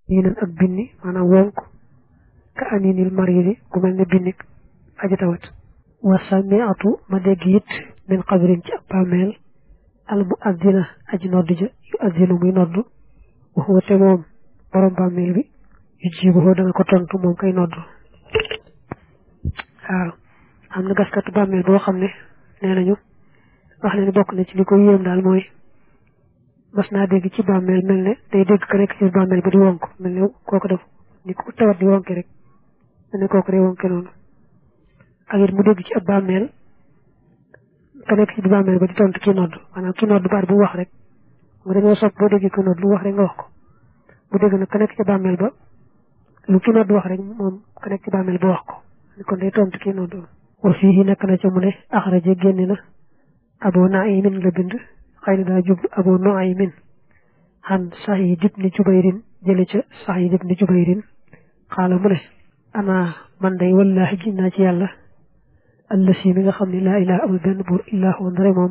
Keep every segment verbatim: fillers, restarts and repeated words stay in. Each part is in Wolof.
yinan ak binni maanaam wonk ka aninil maridi ku mel ne binnik aji tawat wa sami'atu ma dégg it min qabrin ci ab bàmmeel al muazzina aji noddu ja yu azzinu muy noddu wa huwa te moom borom bàmmeel bi yu jiibu dana ko tontu moom kay noddu waaw am na gaskatu bàmmeel boo xam ne nee nañu wax ne ni bokk na ci li ko yéem daal mooy mas naa dégg ci bàmmeel mel ne day dégg ka nekk ci bàmmeel ba di wonk mel ne kooku def ni ku tawat di wonke rek mel ne kooku day wonke noonu ak it mu dégg ci ab bàmmeel ka nekk ci bàmmeel ba di tontu ki nodd maanaam ki nodd baat bu wax rek nga dañoo sopp boo déggee ki nodd lu wax rek nga wax ko mu dégg nag ka nekk ci bàmmeel ba lu ki nodd wax rek moom ka nekk ci bàmmeel ba wax ko kon day tontu ki nodd wa fii nekk na ca mu ne axraja génne na Abu Nu'aymin la bind xëy na daa jub Abu Nu'aymin xan Sa'iid ibn Jubayrin jële ca Sa'iid ibn Jubayrin xaala mu ne ana man day wallaahi gis naa ci yàlla allasi mi nga xam ne laa ilaaha amul benn buur illaa huwa ndare moom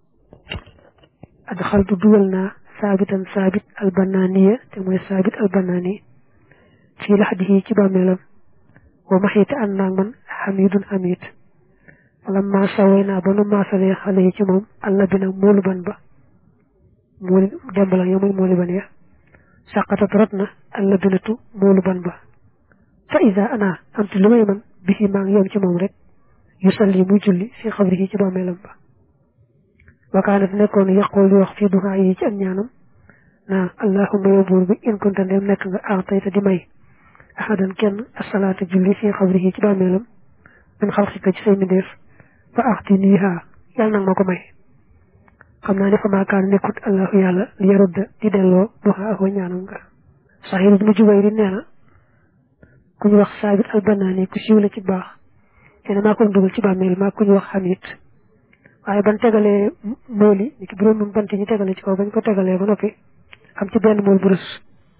adxaltu dugal naa saabitan saabit albanaaniya te mooy saabit albanaani fii laxdihi ci bàmmeelam wa maxiite ànd naag man xamidun xamid lamma saway naa ba nu maasalee xale yi ci moom alla bi nag moolu ban ba mooli dembala yo muy mooli ban ya saqatat rot na alla binatu moolu ban ba fa isa ana amti lu may man bi fi maa ngi yom ci moom rek yu salli muy julli fi xabrihi ci bàmmeelam ba wakaanat nekkoon yaqul di wax fii duhaa yi ci am ñaanam naa allahumma yow buur bi in kunta ndem nekk nga aatayta di may ahadan kenn asalaata julli fi xabrihi ci bàmmeelam min xalqika ci say mindeef fa axtiniha yàlla nag ma ko may xam naa ne fa maakaan nekkut allahu yàlla li yarudda di delloo duhaa ak ñaanam nga Saxiid ibnu Jubayr nee na ku ñu wax saabit albanaani ku siiw la ci baax te ne maa ko dugal ci bàmmeel maa ku ñu wax xamit waaye ban tegalee mool yi ni ki juróom mun bant ñu tegale ci kaw bañ ko tegalee ba noppi am ci benn mool bu rës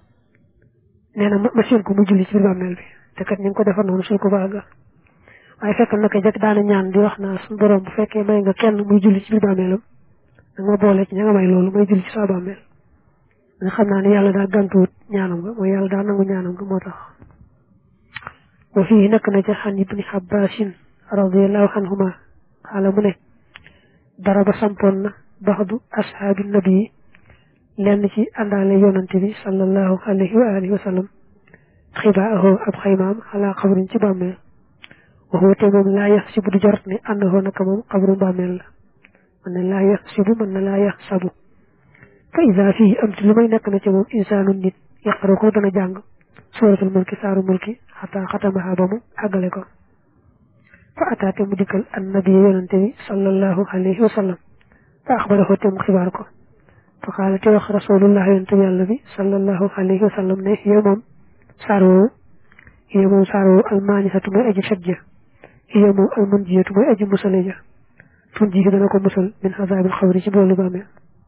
nee na ma seen ko mu julli ci biir bàmmeel bi te kat ñu ngi ko defar noonu sul ko baaga waaye fekk naka jëkk daana ñaan di wax naa suñu borom bu fekkee may nga kenn muy julli ci biir bàmmeelam da nga ma boole ci ña nga may loolu may julli ci sa bàmmeel nga xam naa ne yàlla daa gàntuwut ñaanam nga mooy yàlla daa nangu ñaanam nga moo tax wa fii nekk na ca xan ibni Abbaasin radiyallahu anhuma xaala mu ne daraba sampoon na baxdu ashaabi nabi lenn ci àndaale yonante bi sallallahu alayhi wa alihi wa sallam xibaahu ab xaymaam xalaa xabrin ci bàmmeel waxuwa te moom laa yax sibu du jort ne àndahoo naka moom xabru bàmmeel la man ne laa yax sibu mën na laa yax sabu fa isa fii am ti lu may nekk na ci moom insaanu nit yaqara ko dana jàng suratul mulki saaru mulki xataa xatamaha ba mu àggale ko fa ataate mu dikkal annabi yonante bi sallallahu alayhi wa sallam fa axbarahu te mu xibaar ko fa qaala te wax rasulullah yonante bi yàlla bi sallallahu alayhi wa sallam ne yow moom saar woowu yow moom saar woowu almaanisatu mooy aji fet ja yow moom almunjiyatu mooy aji musale ja tun ji dana ko musal min azaabil xabri ci boolu bàmmeel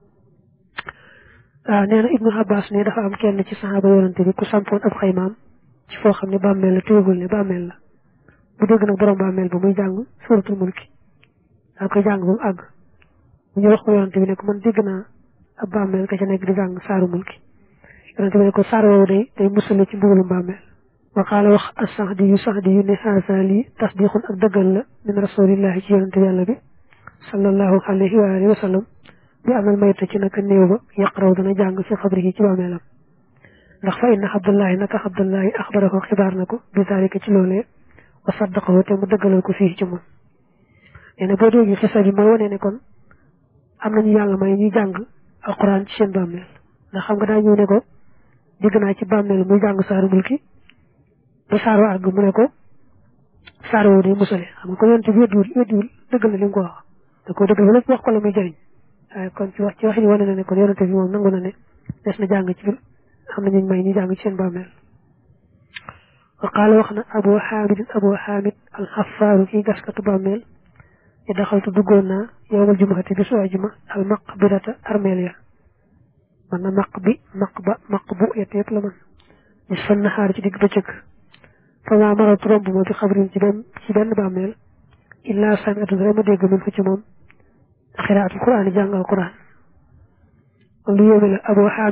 waaw nee na Ibnu Abbas ne dafa am kenn ci saxaaba yonante bi ku sampoon ab xaymaam ci foo xam ne bàmmeel la téegul ne bàmmeel la bu dégg nag borom bàmmeel ba muy jàng suratul mulki daa koy jàng ba mu àgg bu ñu wax ko yonante bi ne ko man dégg naa ab bàmmeel ka ca nekk di jàng saaru mulki yonante bi ne ko saar woowu day day musale ci mbugalum bàmmeel wa qaala wax as-Saxdi yu Saxdi yu ne haasa lii tasdiqun ak dëggal la min rasulillahi ci yonante bi yàlla bi sallallahu alayhi wa alihi wa sallam bi amal mayta ci naka néew ba yaqraw dana jàng fi xabrihi ci bàmmeelam ndax fa inna Abdullahi naka Abdullahi axbarahu xibaar na ko bi zalika ci loolee wa saddaqahu te mu dëggalal ko fii ci moom nee na boo déggee xisa bi mooy wane ne kon am nañu yàlla may ñuy jàng alquran ci seen bàmmeel ndax xam nga daa ñëw ne ko dégg naa ci bàmmeel muy jàng saaru mulki ba saaru àgg mu ne ko saaru woo day musale xam nga ko yonte bi weddiwul weddiwul dëggal na li mu ko wax da ko dëggal lépp wax ko la muy jëriñ waaye kon ci wax ci waxin wane na ne kon yonente bi moom nangu na ne des na jàng ci biir am na ñu may ñu jàng ci seen bàmmeel wa qaala wax na abu xaamid abu xaamid alxafaaru kii gaskatu bàmmeel yi daxaltu duggoon naa yowmal jumuati bi su ajuma al maqbirata armeel ya man na maq bi maq ba maq bu yett yëpp la man gis fan naxaar ci digg bëccëg fa maa maratu romb ma bi xabrin ci benn ci benn bàmmeel illaa sami'tu rek ma dégg min fa ci moom xiraatul quraan jàng al quraan kon lu yéeme la abu xaamid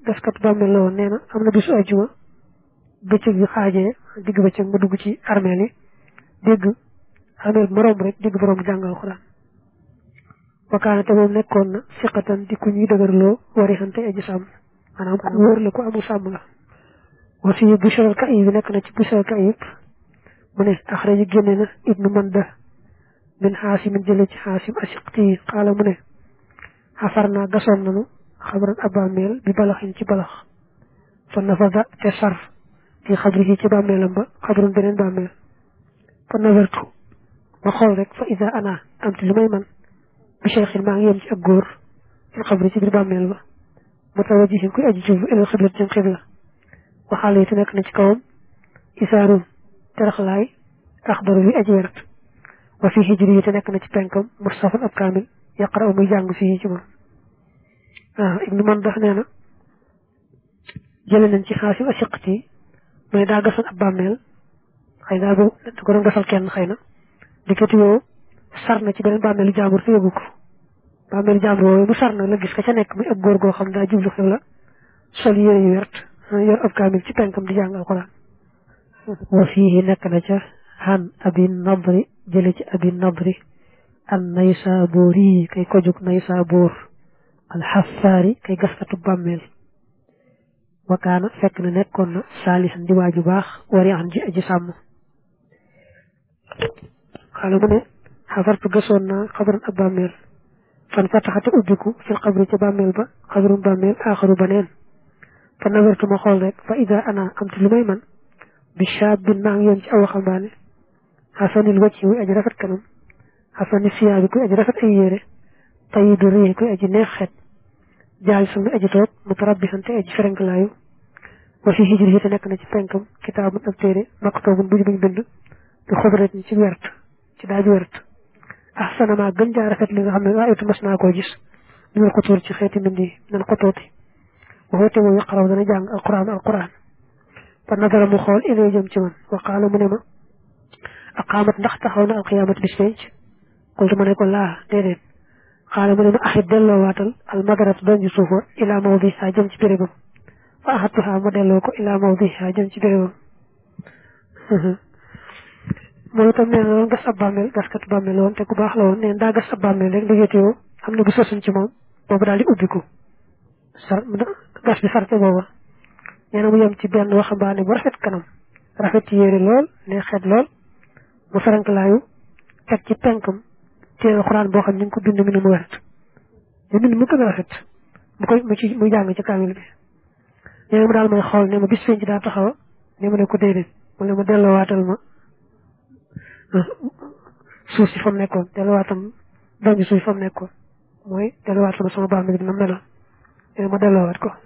gaskat bàmmeel la woon nee na am na bisu ajjuma bëccëg bi xaajee digg bëccëg ma dugg ci armeel yi dégg armeel moroom rek dégg borom jàngal alxuraan wakaana te moom nekkoon na siqatan di ku ñuy dëgërloo wari xante aji sàmm maanaam ku wóor la ku amul sàmm la wa fi bushral ka yi bi nekk na ci bushral ka yëpp mu ne axraji génne na ibnu manda min xaasimin jële ci xaasim asiqti xaala mu ne xafar naa gasoon nanu xabran ab bàmmeel bi balaxin ci balax fa nafada te sarf fi xabrihi ci bàmmeelam ba xabrun beneen bàmmeel fa nazartu ma xool rek fa ida ana am ci lu may man bi cheikhin maa ngi yem ci ak góor fi xabri ci biir bàmmeel ba mu tawajihin kuy aji jublu ilal xiblat jëm xibla waxaale yi te nekk na ci kawam isaarun teraxlaay axdaru bi aji wert wa fi hijri yi te nekk na ci penkam mursafan ab kaamil yaqra muy jàng fii ci moom waaw ibnu man dax nee na jële nañ ci xaasim asiqati mooy daa gasoon ab bàmmeel xëy naa bu da ko doon gasal kenn xëy na dikkati yoo sar na ci beneen bàmmeelu jàmbur te yëgu ko bàmmeelu jàmbur woowu mu sar na la gis ka ca nekk muy ab góor goo xam daa jublu xibla sol yére yu wert yor ab kaamil ci penkam di jàng alxuraan wa fii nekk na ca han abi nadri jële ci abi nadri an naysaburi kay kojug naysabur al xafaari kay gaskatu bàmmeel wakaana fekk na nekkoon na saalihan di waaju baax wari an ji aji sàmm xaala mu ne xafartu gasoon naa xabran ab bàmmeel fan fataxate ubbiku fil xabri ca bàmmeel ba xabrun bàmmeel aaxaru baneen fa nazartu ma xool rek fa ida ana am ci lu may man bi shaabin maa ngi yem ci aw waxambaane xasanil wacci muy aji rafet kanam xasani siyaa bi kuy aji rafet ay yére tayidu réex kuy aji neex xet jaal sunu aji toog mutarabbihan te aji ferenklaayu wa fi hijri yi te nekk na ci penkam kitaabun ab téere maktoobun buñ buñ bind bi xudrat ni ci wert ci daaju wert ahsana ma gën jaa rafet li nga xam ne waa itu mas naa koo gis minal xutuur ci xeeti mbind yi nan xutuuti waxoote moom yaqaraw dana jàng alquran alquran fa nadara mu xool ilay jëm ci man wa qaala mu ne ma aqaamat ndax taxaw na alqiyaamat bis penc qultu ma ne ko laa déedéet xaala mu ne ma axit delloo waatal almadarat doon ji suufa ila mawdiha jëm ci bérébam fa axatuha ma delloo ko ila mawdiha jëm ci bérébam moom itam nee na loon gas ab bàmmeel gaskat bàmmeel woon te ku baax la woon neen daa gas ab bàmmeel rek liggéeyoo am na bu sosuñ ci moom boobu daal di ubbiku sar gas bi sarte booba nee na mu yem ci benn waxambaane bu rafet kanam rafet ci yére lool ne xet lool mu feranklaayu teg ci penkam téere xuraan boo xam ñu ngi ko bind mi nu mu wert te bind mu gën a rafet mu koy mu ci muy jàng ci kaamil bi nee na mu daal may xool ne ma bis feeñ ci daa taxawa ne ma ne ko déedéet mu ne ma delloowaatal ma suuf si fa mu nekkoon delloowaatam doom ji suuf si fa mu nekkoon mooy delloowaat ma sama bàmmeel bi na meloon ne ma delloowaat ko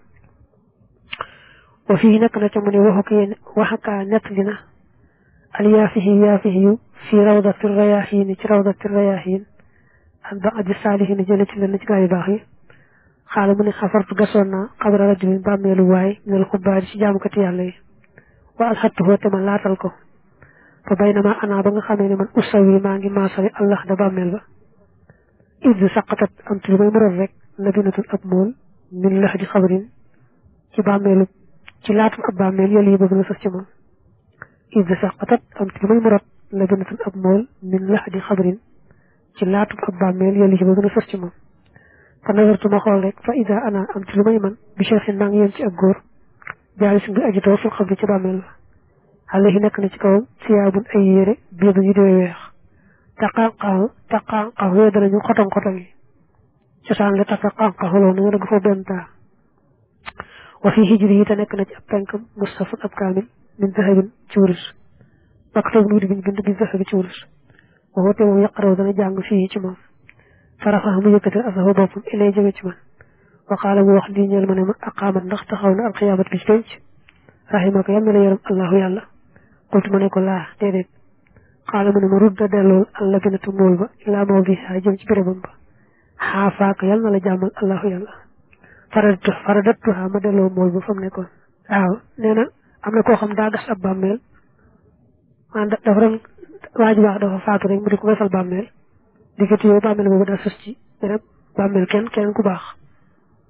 wa fii nekk na ca mu ne waxu ki waxakaa nett li na al yaafihi yaafihi yu fi rawdati rayaxiin ci rawdati rayaxiin an ba'di saalihiin jële ci leen ci gaa yu baax yi xaala mu ne xafartu gasoon naa xabra rajulin bàmmeelu waay minal xubbaari ci jaamukati yàlla yi wa alxattuhu te ma laatal ko fa baynama ana ba nga xamee ne man usawi maa ngi maasale allah da bàmmeel ba id saqatat am ci lu may mëral rek labinatun ab mool min lahdi xabrin ci bàmmeelu ci laatum ab bàmmeel yàlla yi bëgg na sax ci moom id saqatat am ci lu may mëral labinatun ab mool min lahdi xabrin ci laatum ab bàmmeel yàlla yi bëgg na sax ci moom fa nazartu ma xool rek fa ida ana am ci lu may man bi cheikhin maa ngi yem ci ab góor jaali si ngi aji toog fil xabri ci bàmmeel ba xale yi nekk na ci kawam siyaabun ay yére biir yu dee weex taqanqaxu taqanqaxu yooyu danañu xotong xotong yi cosaan la taqanqaxu loolu na nga dëgg foofu benn taa wa fi hijri yi te nekk na ci ab penkam mustafun ab kaamil min zahabin ci wurus maktub nu di biñ bind bi zahabi ci wurus waxoo te moom yaqaraw dana jàng fii ci moom farafa mu yëkkatal asahu boppam ilay jëme ci man wa qaala mu wax lii ñeel ma ne ma aqaamat ndax taxaw na alxiyaamat bis penc rahima ko yal na la yaram allahu yàlla qultu ma ne ko laa déedéet xaala mu ne ma rudda delloo allabinatu mool ba ilaa mawdiha jëm ci bérébam ba xaafaaka yal na la jàmmal allahu yàlla faradatu faradattuha ma delloo mool ba fa mu nekkoon waaw nee na am na koo xam daa gas ab bàmmeel man dafa doon waa ji baax dafa faatu rek mu di ko gasal bàmmeel diggante yooyu bàmmeel boobu daa sës ci beneen bàmmeel kenn keneen ku baax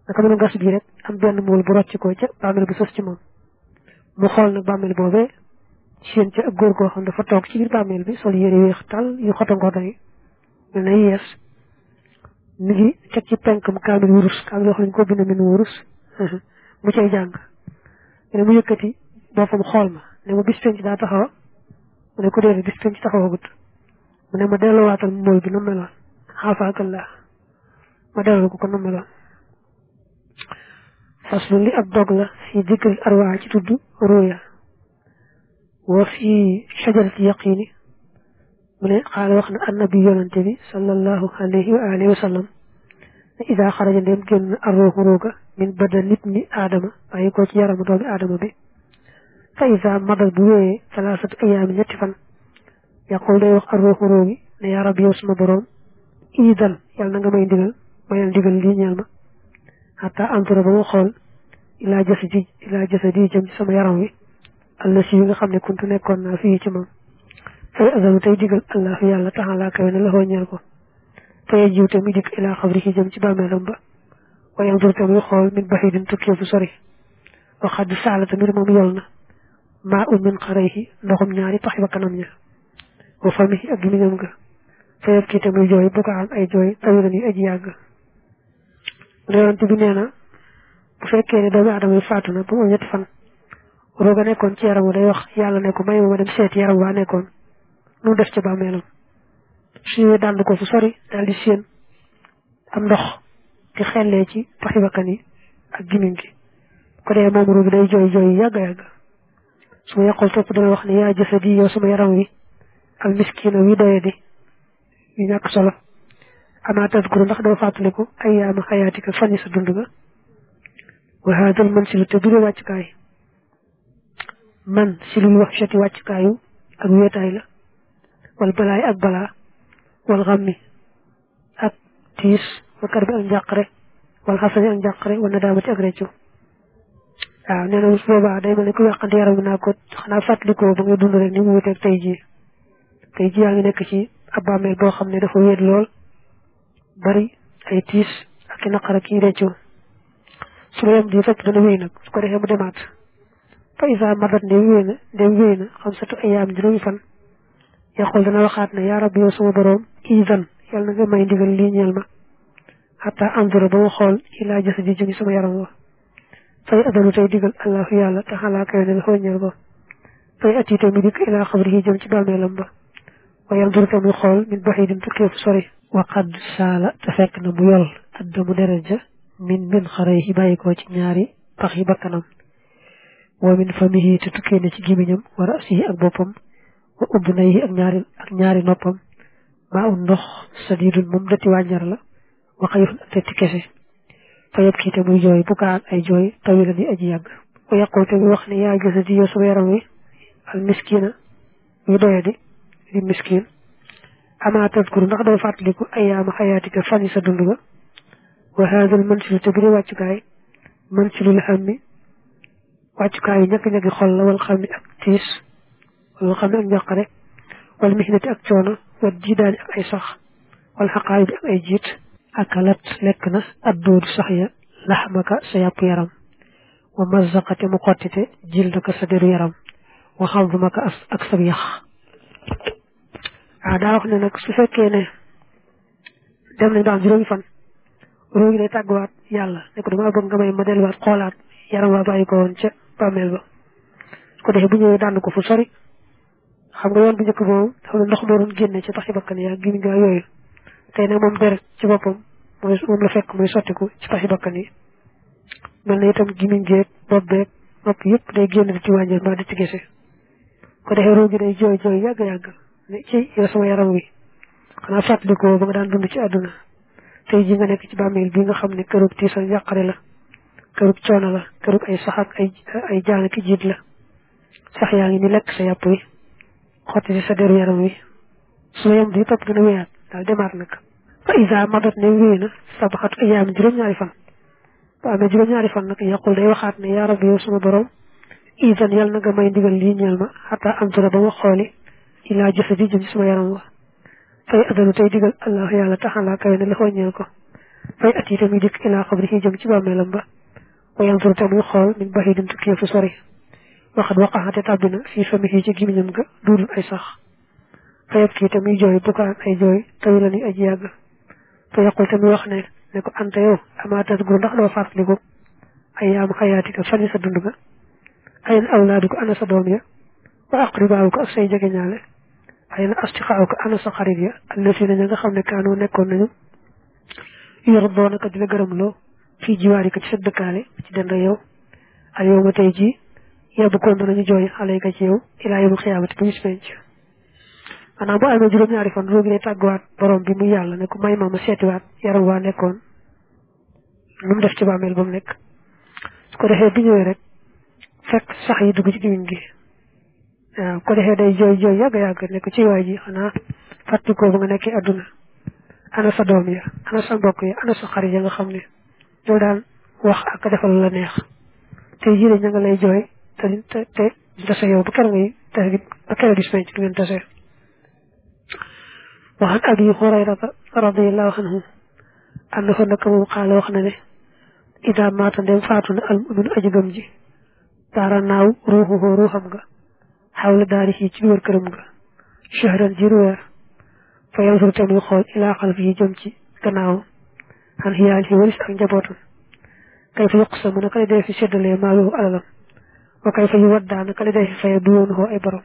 naka mëna gas bi rek am benn mool bu rocc ko ca bàmmeel bu sos ci moom mu xool nag bàmmeel boobee seen ca ak góor goo xam dafa toog ci biir bàmmeel bi sol yére weex tal yu xoto ngoto yi mel na yees mi ngi teg ci penkam kaamil wurus kaamil yoo xam ne ko bind min wurus mu cay jàng ne mu yëkkati boppam xool ma ne ma bis penc daa taxawa mu ne ko déedéet bis penc taxawagut mu ne ma delloowaatal mool bi na meloon xaafaakallaa ma delloo ko ko na meloon faslu li ab dog la fi dikril arwaa ci tudd ruya wa fi shajarati yaqini mu ne xaala wax na annabi yonante bi sallallahu alayhi wa alihi wa sallam ne ida xaraja ndem génn arruuxu ruuga min bada nit ni aadama bàyyi ko ci yaramu doomi aadama bi fa ida madal bu wéyee salaasatu ayaami ñetti fan yaqul day wax arruuxu ruugi ne yaa rabbi yow suma boroom idan yàlla na nga may ndigal mayal ndigal lii ñeel ma hatta antura ba ma xool ilaa jasadi ilaa jasadi jëm ci sama yaram wi allah si yi nga xam ne kuntu nekkoon naa fii ci moom fay azalu tey digal allahu yàlla taxalaa kawe ne la ñeel ko fay jiw tamit dikk ilaa xabri ci jëm ci bàmmeelam ba waaye andur tamit xool min baxidin tukkee fu sori waxad saala tamit moom yol na maa un min xarayhi ndoxum ñaari paxi ba kanam ña wa famihi ak gimiñam ga fayab kii tamit jooy bu ko am ay jooy tawilan yu aji yàgg yonent bi nee na bu fekkee ne doomu aadama yi faatu na ba mu ñetti fan rooga nekkoon ci yaram day wax yàlla ne ko may ma dem seeti yaram waa nekkoon nu def ci bàmmeelam su ñëwee dànd ko fu sori daal di séen am ndox di xellee ci paxi bakkan yi ak gimiñ gi ko dee moom roogi day jooy jooy yàgg yàgg su ma yàqul topp dana wax ne yaa jasadi yow sama yaram wi al miskina wi doye di yu ñàkk solo ama tadkuru ndax doo fàttaliku ayyaama xayaatika fan yi sa dund ga wa haadal man silu te biri wàccukaay man silul wax shati wàccukaayu ak wéetaay la wal balaay ak balaa wal xammi ak tiis wa kar bi ak njàqare wal xasani ak njàqare wal nadaamati ak reccu waaw nee na su boobaa day mel ne ku yàqante yaram bi naa ko xanaa fàttalikoo ba ngay dund rek ni mu wuteeg tey jii tey jii yaa ngi nekk ci ab bàmmeel boo xam ne dafa wéet lool bari ay tiis ak i naqar ak i reccu su la yem di fekk dana wéy nag su ko defee mu demaat fa isa madat ndem wéy na ndem wéy na xam satu ayaam juróomi fan yaqul dana waxaat ne yaa rabbi yow sama boroom idan yàlla na nga may ndigal lii ñeel ma xataa andura ba ma xool ilaa jasadi jëmi sama yaram wa fay adanu tey digal allahu yàlla taxalaa kawe ne la xooñeel ko fay ati tamit dikk ilaa xabri yi jëm ci bàmmeelam ba wayal dur tamit xool min baxidin tukkee fu sori waqad saala te fekk na mu yol addamu deret ja min min xaray yi bàyyi ko ci ñaari pax yi bakkanam wa min famihi te tukkee na ci gémmiñam wa rasihi ak boppam wa ubnayhi ak ñaari ak ñaari noppam maa un ndox sadidun moom dati wàññar la wa xayrun ak tetti kese fa yëpp kii te muy jooy bu kaan ay jooy tawilan yi aji yàgg wa yaqul te muy wax ne yaa jasadi yow sama yaram wi al miskina yu doye di di miskin ama tadkuru ndax doo fàttaliku ayaama xayaatika fan yi sa dund ga wa haadal mansilu te biri wàccukaay mansilul hammi wàccukaay yi ñakk-ñakki xol la wal xam ni ak tiis wala xam ne ak njàqare wal mihnati ak coono wal jidaani ak ay sax wal xaqaayi bi ak ay jiit akalat lekk na addoodu sax ya laxmaka sa yàpp yaram wa mazaqate mu xottite jildaka sa deru yaram wa xaldumaka ak sab yax waaw daa wax ne nag su fekkee ne dem nañ daan juróomi fan róogi day tàgguwaat yàlla ne ko dama bëgg nga may ma delluwaat xoolaat yaram waa bàyyi ko woon ca bàmmeel ba su ko defee bu ñëwee dànd ko fu sori xam nga yoon bu njëkk boobu dafa ne ndox moo doon génne ci paxi bakkan yi ak gimiñ gaa yooyu tey nag moom deret ci boppam mooy moom la fekk muy sottiku ci paxi bakkan yi mel na itam gimiñ geeg bopp beeg nopp yëpp day génn di ci wàññil mbaa di ci gese ko defee róogi day jooy jooy yàgg yàgg ne ci yow sama yaram wi xanaa fàttalikoo ba nga daan dund ci àdduna tey ji nga nekk ci bàmmeel bi nga xam ne kërug tiisal yàqare la kërug coono la kërug ay sax ak ay ay jaan ki jiit la sax yaa ngi ni lekk sa yàpp wi xotti si sa deru yaram wi su ma yem di topp dina wéyaat daal demaat nag fa isa madat ne wéy na sabaxatu ayaam juróom-ñaari fan ba amee juróom-ñaari fan nag yaqul day waxaat ne yaa rabbi yow sama borom idan yàlla na nga may ndigal lii ñeel ma xataa antura ba ma xooli ilaa jasadi jëm ci sama yaram wa fay adalu tey digal allah yàlla taxalaa kawe ne la xooñeel ko fay ati tamit dik ila xabrihi jëm ci bàmmeelam ba wa yanzur tamuy xool min bahidin tukkee fu sori waxat waqaxate tàbbina fii famihi ci gimiñam ga duudul ay sax fa yëpp kii tamuy jooy bukaan ay jooy tawi la ni aji yàgg fa yaqul tamuy wax ne ne ko anta yow amaatat gu ndax doo fàttaliku ay yaam xayaatika fani sa dund ga ayn awlaaduka ana sa doom ya wa aqribaawuka ak say jegeñaale ayna astiqaawuka ana sa xarit ya allazina ña nga xam ne kaanu nekkoon nañu yardoonaka di la gërëmloo fii jiwaarika ci sa dëkkaale ci dend yow al yow ma tey jii yebbu koon danañu jooy alayka ci yow ilaa yawmil xiyaamati bu bis penc maanaam bu amee juróom-ñaari fan roogi lay tàgguwaat borom bi muy yàlla ne ko may ma ma seetiwaat yaram waa nekkoon lu mu def ci bàmmeel ba mu nekk su ko defee bi ñëwee rek fekk sax yi dugg ci gimiñ gi waaw ko defee day jooy jooy yàgg yàgg ne ko ci waay ji xanaa fàttali ko ba nga nekkee adduna ana sa doom ya ana sa mbokk ya ana sa xarit ya nga xam ne yow daan wax ak defal la neex te jii ña nga lay jooy te te te tase yow ba keroog ngay tase ba keroog gis penc du ngeen tase waxan abi hurayrata radiyallahu anhu annahu naka moom xaala wax na ne ida maata ndem faatu na al mu'minu aji gëm ji daara naaw ruuxuhu ruuxam nga xawla daari ci ci wër këram nga shahran jiru weer fa yanzur te muy xool ilaa xalfihi jëm ci gannaawam xan xiyaal fi walis ak njabootam kay fa yuqsamu naka la dee fi seddalee maaluhu alalam wa kay fa yu waddaa naka la dee fi faye du yoonu ay borom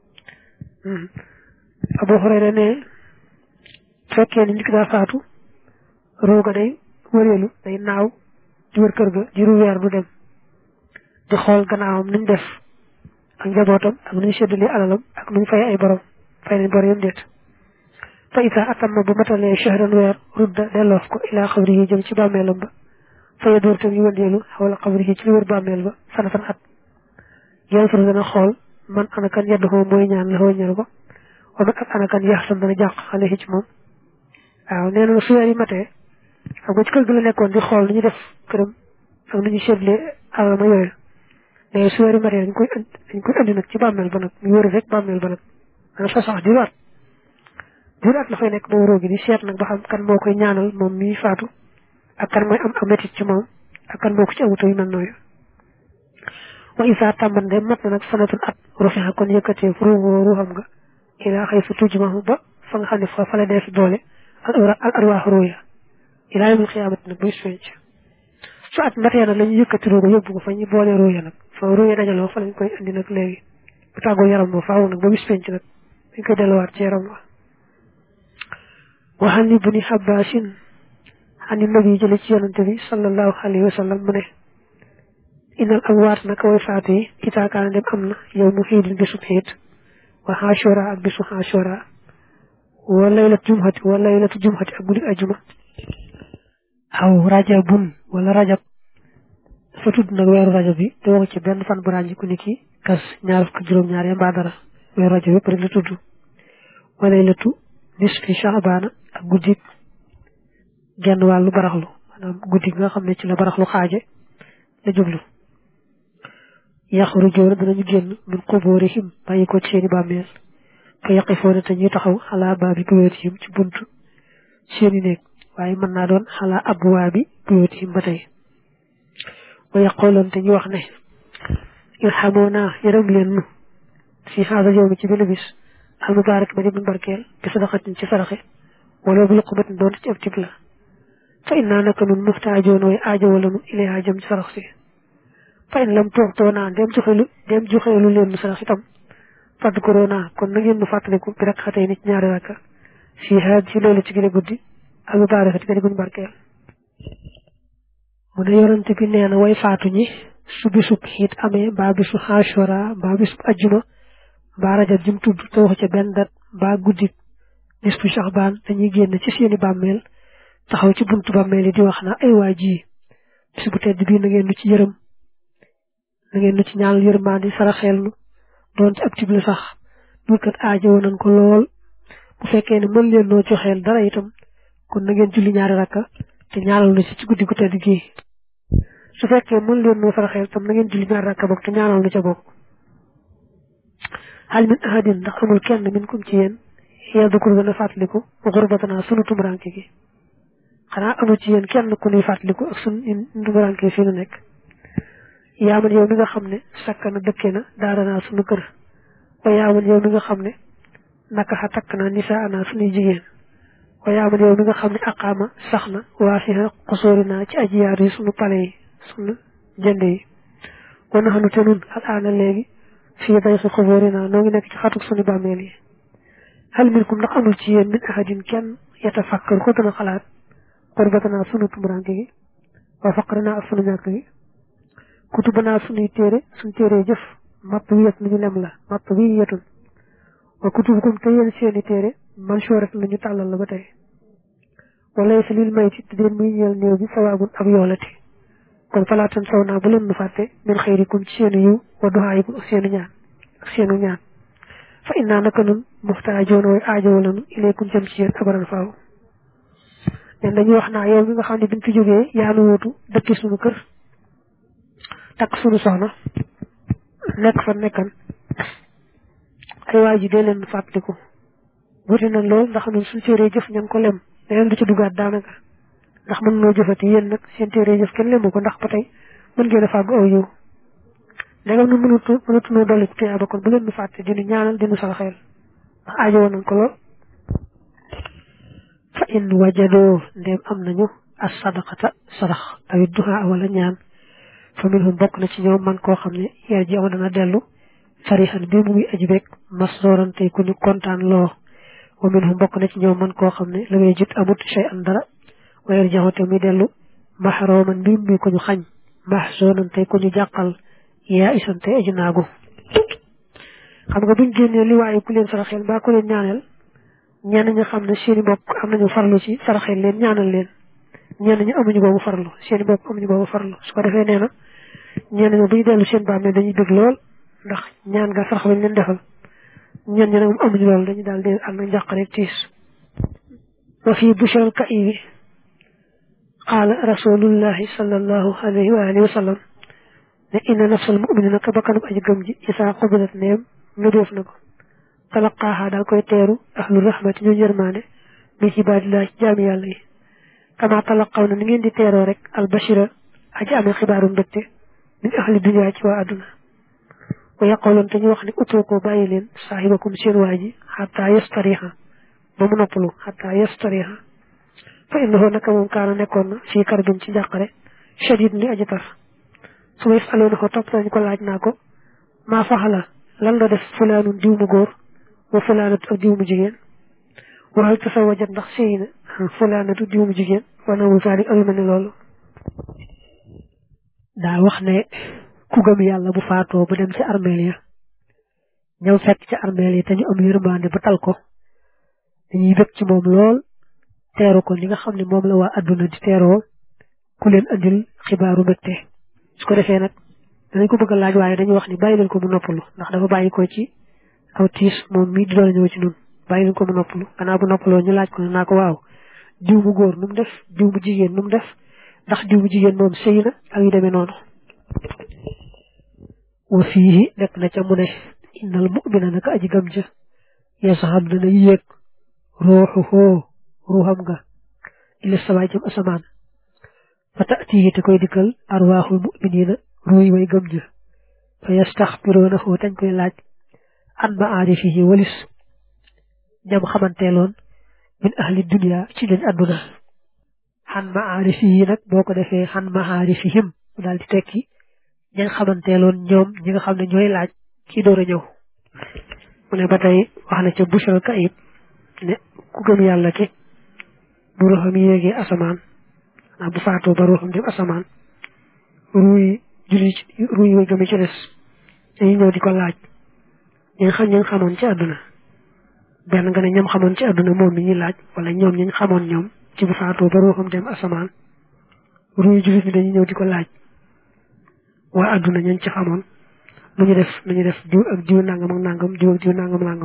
Abu Hurayra ne fekkee ni nit ki daa faatu rooga day wëreelu day naaw di wër kër ga jiru weer du dem di xool gannaawam nuñ def ak njabootam ak nuñ seddalee alalam ak nuñ fay ay borom fay nañ bor yam déet fa ita atamma bu matalee shahran weer rudda delloof ko ilaa xabrihi jëm ci bàmmeelam ba faye door tam yu wëndeelu xawla xabrihi ci li wër bàmmeel ba sanatan at yansur dana xool man anakan yedd xoo mooy ñaan la xoo ñal ko wa man ak anakan yaxsan dana jàq xale ci moom waaw nee na su weer yi matee xam nga ci kër gi la nekkoon di xool nu ñu def këram ak nu ñu seddalee alama yooyu mais su weer yi matee dañ koy dañ koy andi nag ci bàmmeel ba nag ñu wër rek bàmmeel ba nag dana fa sax juróot juróot la fay nekk moom roogi di seet nag ba xam kan moo koy ñaanal moom mi faatu ak kan mooy am am métit ci moom ak kan moo ko ci amuto yu mel nooyu wa isa tàmban de mat na nag sanatun at rufixa kon yëkkatee ruuxoo ruuxam nga ilaa xëy su tujmahu ba fa nga xam ne fa fa la def doole al arwaax ruuya ilaa yawmil xiyaamati nag buy feeñ su at matee nag la ñu yëkkati ruuga yóbbu ko fa ñu boole ruuya nag fa ruuya dajaloo fa lañ koy andi nag léegi bu tàggoo yaram ba faaw nag ba bis feeñ nag dañ koy delluwaat ci yaram ba waxan ni bu ni xabbaasin xani nabi jële ci yonante bi sallallahu alayhi wa sallam mu ne inal amwaat naka way faatu yi itaakaana dem am na yow mu xiidin bisu xiit wa xaashora ak bisu xaashora wa laylatu jumhati wa laylatu jumhati ak guddi ajuma aw rajabun wala rajab fa tudd nag weeru rajab bi te wax ci benn fan bu ràññi ku ni ki kas ñaar fukk juróom-ñaar ya mbaa dara weeru rajab yëpp rek la tudd wa laylatu nisfi shaabaana ak guddi genn wàllu baraxlu maanaam guddi nga xam ne ci la baraxlu xaaje la jublu yaxrujuuna danañu génn min qubuurihim bàyyi ko ci seeni bàmmeel fa yaqifoona te ñuy taxaw xalaa baabi buyootihim ci buntu seeni néeg waaye mën naa doon xalaa abwaabi buyootihim ba tey wa yaqooloon te ñu wax ne irhamoona yërëm leen nu fi haada yawmi ci benn bis al mubaarak ba di bu barkeel bi sadaqatin ci saraxe wala bu luqmatin doon ci ab tib la fa innaa naka nun muxtaajoon way aajo wala nu ilayha jëm ci sarax si fa in lam tuutoonaa dem joxelu dem joxelu leen nu sarax itam fadd koroona kon na ngeen nu fàttaliku bi rek xatee ni ci ñaari rakka fii haad ci loolu ci gën a guddi al mubaarakati gën a guñ barkeel mu ne yorante bi nee na way faatu ñi su bisub xiit amee mbaa bisu xaashora mbaa bisub ajjuma mbaa rajab jëm tudd te wax ca benn dat mbaa guddi nisfu saxbaan dañuy génn ci seeni bàmmeel taxaw ci buntu bàmmeel yi di wax na ay waa ji bis bu tedd bii na ngeen nu ci yërëm na ngeen nu ci ñaanal yërmandi saraxeel nu doon ci ab tibli sax nu kat aajo nañ ko lool bu fekkee ne mën leen noo joxeel dara itam kon na ngeen julli ñaari rakka te ñaanal nu ci ci guddi gu tedd gii su fekkee mën leen noo saraxeel itam na ngeen julli ñaari rakka bokk te ñaanal nu ca bokk hal min ahadin ndax amul kenn min kum ci yéen yadkur dana fàttaliku xurbatana sunu tumranke gi xanaa amu ci yéen kenn ku ñuy fàttaliku ak sun ndumaraanke fi nu nekk yaa man yow mi nga xam ne sakkana dëkke na daara naa sunu kër wa yaa man yow mi nga xam ne naka xa takk na nisaa ana sunuy jigéen wa yaa man yow mi nga xam ne aqaama sax na waasiha xusóori naa ci ajiyaar yi sunu pale yi sunu jënd yi wana xanu te nun al aana léegi fii day su xubóori naa noo ngi nekk ci xatuk sunu bàmmeel yi hal minkum ndax amul ci yéen min ahadin kenn yatafakkar ko dana xalaat qurbatanaa sunu tumuranke gi wa faqranaa ak sunu ñàkk gi kutubanaa sunuy téere suñ téere jëf mapp wi yet nañu lem la mapp wi yetun wa kutubukum te yéen seeni téere mansuurat nañu tàllal la ba tey wala si lil mayti te deen muy ñeel néew bi sawaabun ab yoolati kon falaatan saw naa bu leen nu fàtte min xayrikum ci seenu yiw wa duhaayikum ak seenu ñaan ak seenu ñaan fa innaa naka nun muxtaajoon way aajowo lanu ilaykum jëm ci yéen abaran faaw nen dañuy wax naa yow mi nga xam ne biñ fi jógee yaa nu wóotu dëkki sunu kër takk sunu soxna nekk fa nekkan ay waay ji dee leen fàttaliku wuti nañ lool ndax ñun suñu téere jëf ñan ko lem leneen du ci dugaat daanaka ndax mën noo jëfati yéen nag seen téere jëf kenn lemu ko ndax ba tey mën ngeen a fàggu aw yiw ndegam nu mënutu mënutunoo dolli ko tuyaaba kon bu leen nu fàtte dinu ñaanal dinu saraxeel ndax aajo woon nañ ko lool fa in wajadoo ndéem am nañu as sadaqata sarax awit duhaa wala ñaan fa minhum bokk na ci ñoom man koo xam ne yaa ji aw dana dellu farihan bi mu muy aji beeg masroran tey ku ñu kontaan loo wa minhum bokk na ci ñoom man koo xam ne la ngay jut amut shay an dara wayar jaxote muy dellu mahroman bi muy ko ñu xañ mahzonan tey ku ñu jàqal yaa isan tey aji naagu xam nga buñ génnee li waaye ku leen saraxeel mbaa ku leen ñaanal ñenn ñi xam ne seeni mbokk am nañu farlu ci saraxeel leen ñaanal leen ñenn ñi amuñu boobu farlu seeni mbokk amuñu boobu farlu su ko defee nee na ñenn ñi bu ñu dellu seen bàmmeel dañuy bëgg lool ndax ñaan nga sarax bañ leen defal ñenn ñi nag moom amuñu loolu dañu daal di am na njàqare tiis wa fii bushral ka'ibi qaala rasulullahi sallallahu alayhi wa alihi wa sallam ne inna nafsal mu'minina ka bakkanub aji gëm ji isaa xubilat neem nga def na ko talaqaaha daal koy teeru ahlu rahmati ñu yërmaane min ibaadillah ci jaami yàlla yi kama talaqaw na ni ngeen di teeroo rek albashira aji amee xibaaru mbégte min ahli dunya ci waa adduna wa yaqoloon te ñu wax ne utoo ko bàyyi leen saahibakum seen waa ji xataa yastariha ba mu noppalu xataa yastariha fa innahu naka moom kaana nekkoon na fii karbin ci njàqare shadid ni aji tar su ma yasaloona ko topp nañu ko laaj naa ko maa faxala lan la def fulaanun diw mu góor wa fulaanatu ak diw mu jigéen waxal tasawajat ndax sëy na fulaanatu diw mu jigéen wala mu saalik ak yu mel ni loolu daa wax ne ku gëm yàlla bu faatoo bu dem ci armeel ya ñëw fekk ci armeel yi te ñu am yërmande ba tal ko dañuy bëgg ci moom lool teeru ko li nga xam ne moom la waa adduna di teeroo ku leen andil xibaaru mbégte su ko defee nag danañ ko bëgg a laaj waaye dañuy wax ni bàyyi leen ko mu noppalu ndax dafa bàyyi ko ci aw tiis moom mii di doon ñëw ci nun bàyyi leen ko mu noppalu gannaaw bu noppaloo ñu laaj ko naa ko waaw diw mu góor nu mu def diw mu jigéen nu mu def ndax diw mu jigéen moom sëy na ak yu demee noonu wa fiihi nekk na ca mu ne innal mu'mina naka aji gëm ja yasahab dana yéeg ruuxuhu ruuxam nga ila samaa jëm asamaan fa ta'tihi te koy dikkal arwaaxul mu'minina ruuy way gëm ja fa yastaxbiruunahu tañ koy laaj an ma'aarifihi walis ñam xamanteeloon min ahli dunya ci ñooñ àdduna xan ma'aarifihi nag boo ko defee xan ma'aarifihim daal di tekki ñi nga xamanteeloon ñoom ñi nga xam ne ñooy laaj kii door a ñëw mu ne ba tey wax na ca bushral ka'ib ne ku gëm yàlla ki bu ruuxam yéegee asamaan ndax bu faatoo ba ruuxam dem asamaan ruuy julli ruuy way gëme ci des dañuy ñëw di ko laaj ñi nga xam ñi nga xamoon ci àdduna benn nga ne ñoom xamoon ci àdduna moom mi ñuy laaj wala ñoom ñi xamoon ñoom ci bu faatoo ba ruuxam dem asamaan ruuy jullit ñi dañuy ñëw di ko laaj waa àdduna ñañ ci xamoon nu ñu def nu ñu def diw ak diw nangam ak nangam diw ak diw nangam nangam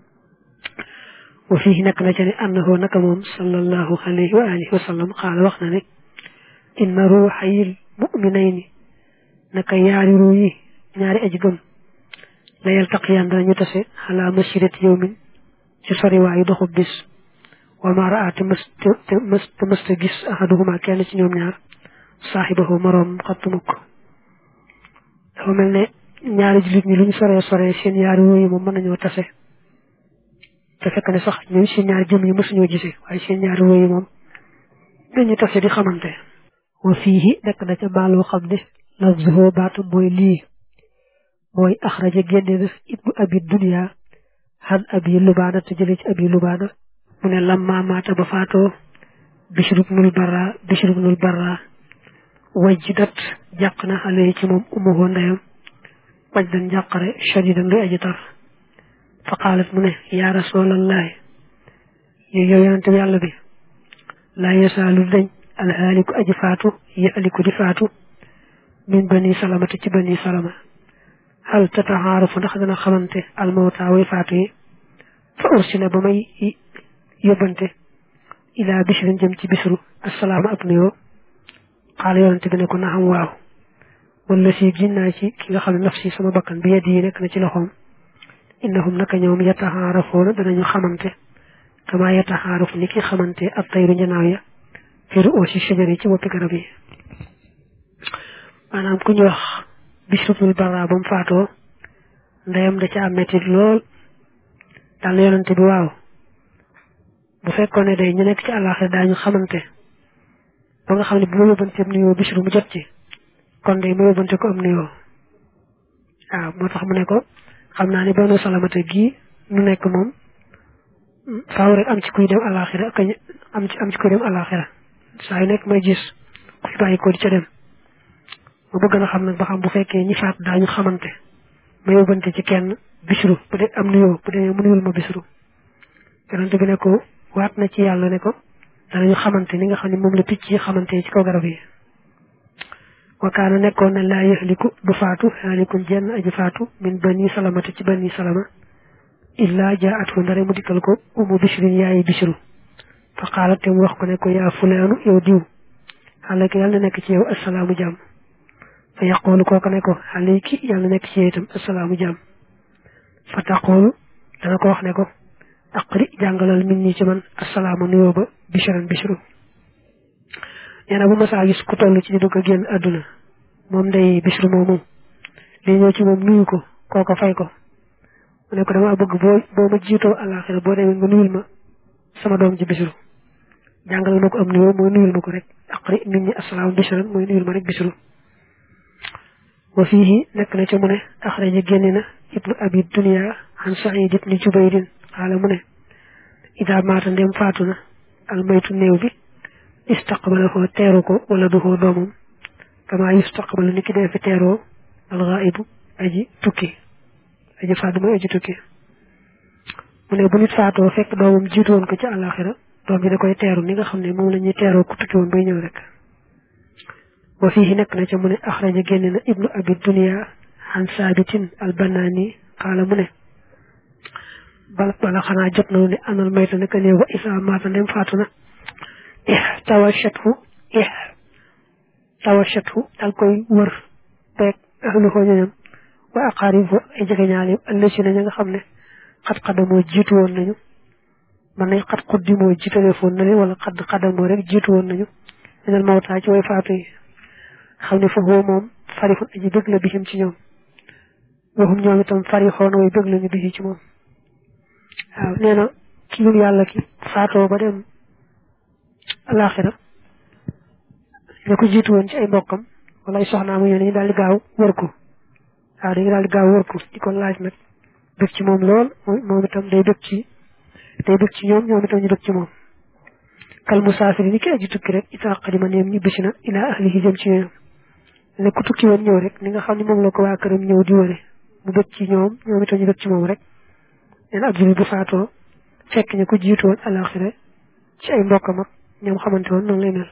wa fii nekk na ca ne annahu naka moom sallallahu alayhi wa alihi wa sallam xaala wax na ne inna ruuxayil mu'minayni naka yaari ruu yi ñaari aji gëm la yaltaqiyaan danañu tase ala masirati yawmin ci soriwaayu doxub bis wa ma ra'at must must gis ahaduhuma kenn ci ñoom ñaar sahibahu marom xattumuk dafa melne ñaari julit ñi luñu sore sore seen yaari woyi mo mën nañu tassé te fekk ne sax ñu ci ñaari jëm yi mësuñu gisé waaye seen ñaari woyi moom dañu tassé di xamanté wa fihi nek na ca balu xamne lafzuhu baatu moy li moy akhraja génne ibnu abi dunya han abi lubana te jële ci abi lubana mu ne lamma mata ba faato bishr ibn barra bishr ibn barra wajidat jaqna xale ci mom umuhu ndayam wajdan jaqare shadidan lu aji tar fa qalat mu ne ya rasulullah yow yonent yalla bi la yasalu dañ al haliku aji faatu yaliku di faatu min bani salamata ci bani salama hal tataharafu ndax dana xamante al mawta way faatu yi fa ursila ba may yobante ila bishrin jëm ci bisru assalamu ak nuyo xala yonante bi ne ko naam waaw wala ci ginna ci ki nga xam nafsi sama bakkan bi yadi nek na ci loxom innahum naka ñoom yataharafuna danañu xamante kama yataharafu ni ki xamante ak tayru ñanaaw ya fi ruusi shajari ci wopi garab yi manam ku ñu wax bisrul barra bam faato ndayam da ci am metti lool dal yonante bi waaw bu fekkone day ñu nek ci alakhir dañu xamante ba nga xamni bu yobante am niyo bisru mu jot ci kon day mo yobante ko am niyo ah motax mu ne ko xamna ni banu salamata gi ñu nek mom faaw rek am ci kuy dem alakhir ak am ci am ci kuy dem alakhir sa yu nek may gis ku fi bayiko di ci dem bu bëgg na xam nak ba xam bu fekke ñi faat dañu xamante ma yobante ci kenn bisru bu de am niyo bu de mënul ma bisru yonante bi ne ko waat na ci yalla ne ko dañu xamante ni nga xamni mom la picc yi xamante ci ko garab yi wa kana nekkon na la yahliku du faatu halikun jenn aji faatu min bani salamata ci bani salama illa ja'atu ndare mu dikal ko umu bishrin yaay bishru fa qalat te wax ko ne ko ya fulanu yow diw halaka yalla nek ci yow assalamu jam fa yaqulu ko ko ne ko haliki yalla nek ci itam assalamu jam fa taqulu dana ko wax ne ko aqri jangalal minni ci man assalamu nuyo ba bishran bishru yana bu ma sa gis ku tollu ci di ko genn aduna mom day bishru momu li ñoo ci mom nuyu ko koko fay ko ne ko dama bëgg bo bo ma jito alakhir bo demé nga nuyul ma sama doom ci bishru jangal mako am nuyo mo nuyul mako rek aqri minni assalamu bishran moy nuyul ma rek bishru wa fihi nek na ci mu ne akhraja gennina ibnu abi dunya an sa'id ibn jubayr qala mu ne ida mata ndem fatuna al maytu neew bi istaqbalahu teruko wala duhu domum kama yustaqbalu niki def tero al ghaibu aji tukki aji faadu moy aji tukki mu ne bu nit faato fekk domum jitu won ko ci alakhirah dom bi da koy teru ni nga xamne mom lañuy tero ku tukki won bay ñew rek wa fihi nak na ci mu ne akhraja gennina ibnu abi dunya an sabitin al banani qala mu ne bal bala xana jot na ni anal mayta nak ne wa isa mata dem fatuna eh tawashathu eh tawashathu dal koy wër tek ahlu ko ñam wa aqaribu ay jege ñaali allati na nga xamne xat xadamo jitu won nañu man nay xat xuddimo jitale fon na wala xad xadamo rek jitu won nañu dal mawta ci way faatu yi xamne fa ho mom farihun aji bëgg la bihim ci ñoom waxum ñoom itam farihon way bëgg lañu bi ci mom waaw neena ki ñu yalla ki faato ba dem alakhirah ñako jitu won ci ay mbokkam wala ay soxna mu ñu dal di gaaw wër ko waaw dañu dal di gaaw wër ko diko laaj nak bëgg ci mom lool mom itam day bëgg ci day bëgg ci ñoom ñoom itam ñu bëgg ci mom kal musafir ni ki aji tukki rek ita qadima neem ñi bisina ila ahlihi jëm ci ñoom ne ku tukki won ñew rek ni nga xamni mom la ko wa kërëm ñew di wëré mu bëgg ci ñoom ñoom itam ñu bëgg ci mom rek en abdul bu faato fekk ñu ko jitu won alakhirah ci ay mbokam ak ñoom xamante won non lay mel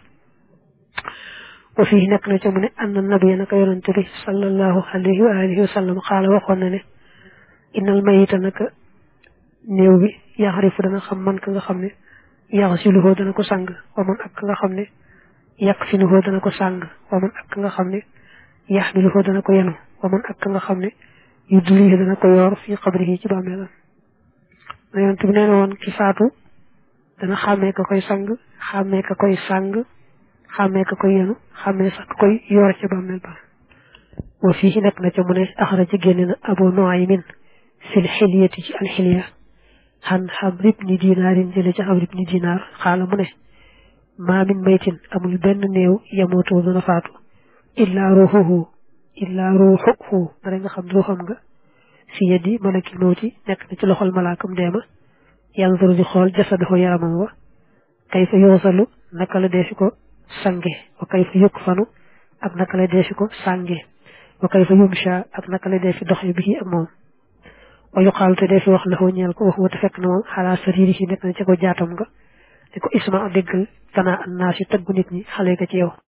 wa fi nak na ci mu ne anna nabiy naka yonante bi sallallahu alayhi wa alihi wa sallam xala waxon na ne innal mayita naka neew bi yaarifu dana xam man ka nga xamne yaghsiluhu dana ko sang wa man ak nga xamne yakfinuhu dana ko sang wa man ak nga xamne yahmiluhu dana ko yenu wa man ak nga xamne yudlihi dana ko yor fi qabrihi ci bamelam yonante bi neena won ki faatu dana xàmmee ka koy sang xàmmee ka koy sang xàmmee ka koy yenu xàmmee sax ka koy yor ca bàmmeel ba wa fii nekk na ca mu ne axara ci génn na abu nuaymin fil xiliyati ci alxiliya xan xamr ibni dinaarin jële ci xamr ibni dinaar xaala mu ne maa min maytin amul benn néew yamootu dana faatu illa ruuxuhu illa ruuxuhu dara nga xam ruuxam nga fi yadi malakil mawti nekk na ci loxol malaakam deema yanzuru di xool jasadahu yaramam wa kayfa yoosalu naka la deefi ko sange wa kayfa yukfanu ak naka la deefi ko sange wa kayfa yumsha ak naka la deefi doxe bi ak moom wa yuqaalu te deefi wax la ko ñeel ko wax wata fekk na moom xalaa saririhi nekk na ci ko jaatam nga di ko isma déggal tanaa annaas yi tëggu nit ñi xale ka ci yow